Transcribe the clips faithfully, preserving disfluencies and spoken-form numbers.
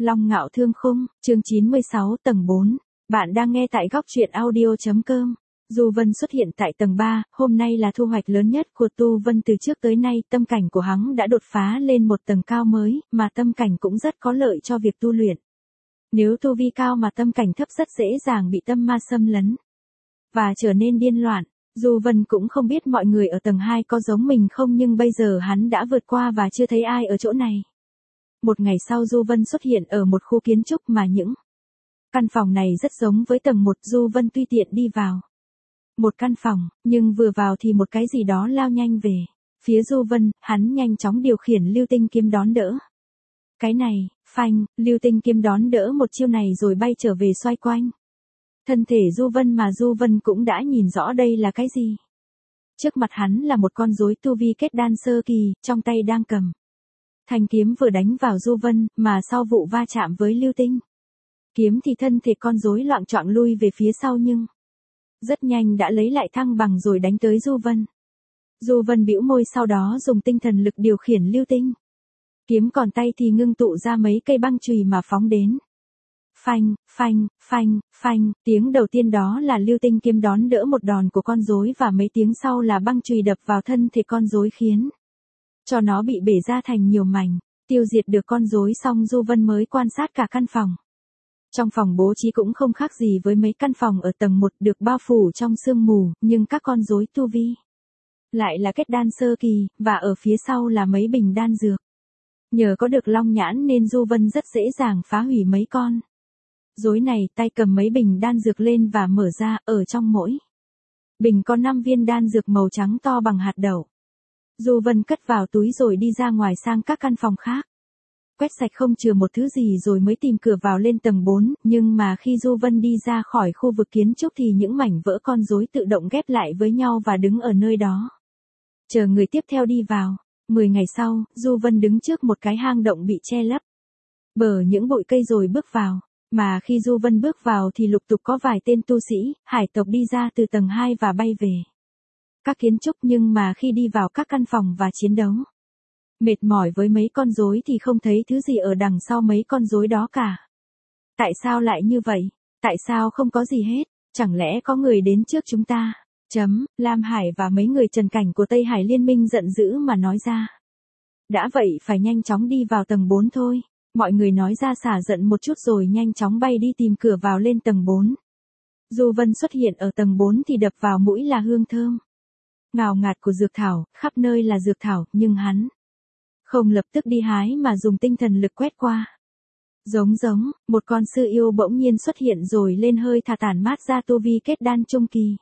Long Ngạo Thương Khung, chương chín mươi sáu tầng bốn. Bạn đang nghe tại góc truyện audio.com. Du Vân xuất hiện tại tầng ba, hôm nay là thu hoạch lớn nhất của Tu Vân từ trước tới nay, tâm cảnh của hắn đã đột phá lên một tầng cao mới, mà tâm cảnh cũng rất có lợi cho việc tu luyện. Nếu tu vi cao mà tâm cảnh thấp rất dễ dàng bị tâm ma xâm lấn và trở nên điên loạn. Du Vân cũng không biết mọi người ở tầng hai có giống mình không, nhưng bây giờ hắn đã vượt qua và chưa thấy ai ở chỗ này. Một ngày sau Du Vân xuất hiện ở một khu kiến trúc mà những căn phòng này rất giống với tầng một. Du Vân tùy tiện đi vào một căn phòng, nhưng vừa vào thì một cái gì đó lao nhanh về phía Du Vân, hắn nhanh chóng điều khiển lưu tinh kiếm đón đỡ. Cái này, phanh, lưu tinh kiếm đón đỡ một chiêu này rồi bay trở về xoay quanh thân thể Du Vân, mà Du Vân cũng đã nhìn rõ đây là cái gì. Trước mặt hắn là một con rối tu vi kết đan sơ kỳ, trong tay đang cầm thanh kiếm vừa đánh vào Du Vân, mà sau vụ va chạm với lưu tinh kiếm thì thân thể con rối loạng choạng lui về phía sau, nhưng rất nhanh đã lấy lại thăng bằng rồi đánh tới Du Vân. Du Vân bĩu môi, sau đó dùng tinh thần lực điều khiển lưu tinh kiếm, còn tay thì ngưng tụ ra mấy cây băng chùy mà phóng đến. Phanh, phanh, phanh, phanh, tiếng đầu tiên đó là lưu tinh kiếm đón đỡ một đòn của con rối, và mấy tiếng sau là băng chùy đập vào thân thể con rối khiến cho nó bị bể ra thành nhiều mảnh. Tiêu diệt được con rối xong, Du Vân mới quan sát cả căn phòng. Trong phòng bố trí cũng không khác gì với mấy căn phòng ở tầng một, được bao phủ trong sương mù, nhưng các con rối tu vi lại là kết đan sơ kỳ, và ở phía sau là mấy bình đan dược. Nhờ có được long nhãn nên Du Vân rất dễ dàng phá hủy mấy con rối này, tay cầm mấy bình đan dược lên và mở ra, ở trong mỗi bình có năm viên đan dược màu trắng to bằng hạt đậu. Du Vân cất vào túi rồi đi ra ngoài sang các căn phòng khác. Quét sạch không chừa một thứ gì rồi mới tìm cửa vào lên tầng bốn, nhưng mà khi Du Vân đi ra khỏi khu vực kiến trúc thì những mảnh vỡ con rối tự động ghép lại với nhau và đứng ở nơi đó, chờ người tiếp theo đi vào. Mười ngày sau, Du Vân đứng trước một cái hang động bị che lấp bờ những bụi cây rồi bước vào. Mà khi Du Vân bước vào thì lục tục có vài tên tu sĩ, hải tộc đi ra từ tầng hai và bay về các kiến trúc, nhưng mà khi đi vào các căn phòng và chiến đấu mệt mỏi với mấy con rối thì không thấy thứ gì ở đằng sau mấy con rối đó cả. Tại sao lại như vậy? Tại sao không có gì hết? Chẳng lẽ có người đến trước chúng ta? Chấm, Lam Hải và mấy người Trần Cảnh của Tây Hải Liên minh giận dữ mà nói ra. Đã vậy phải nhanh chóng đi vào tầng bốn thôi. Mọi người nói ra xả giận một chút rồi nhanh chóng bay đi tìm cửa vào lên tầng bốn. Du Vân xuất hiện ở tầng bốn thì đập vào mũi là hương thơm ngào ngạt của dược thảo, khắp nơi là dược thảo, nhưng hắn không lập tức đi hái mà dùng tinh thần lực quét qua. Giống giống, một con sư yêu bỗng nhiên xuất hiện rồi lên hơi thả tản mát ra tu vi kết đan trung kỳ.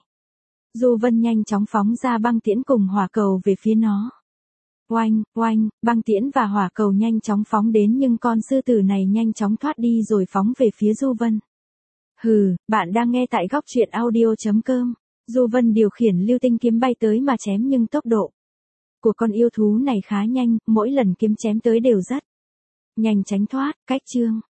Du Vân nhanh chóng phóng ra băng tiễn cùng hỏa cầu về phía nó. Oanh, oanh, băng tiễn và hỏa cầu nhanh chóng phóng đến, nhưng con sư tử này nhanh chóng thoát đi rồi phóng về phía Du Vân. Hừ, bạn đang nghe tại góc truyện audio.com. Du Vân điều khiển lưu tinh kiếm bay tới mà chém, nhưng tốc độ của con yêu thú này khá nhanh, mỗi lần kiếm chém tới đều rất nhanh tránh thoát. Cách chương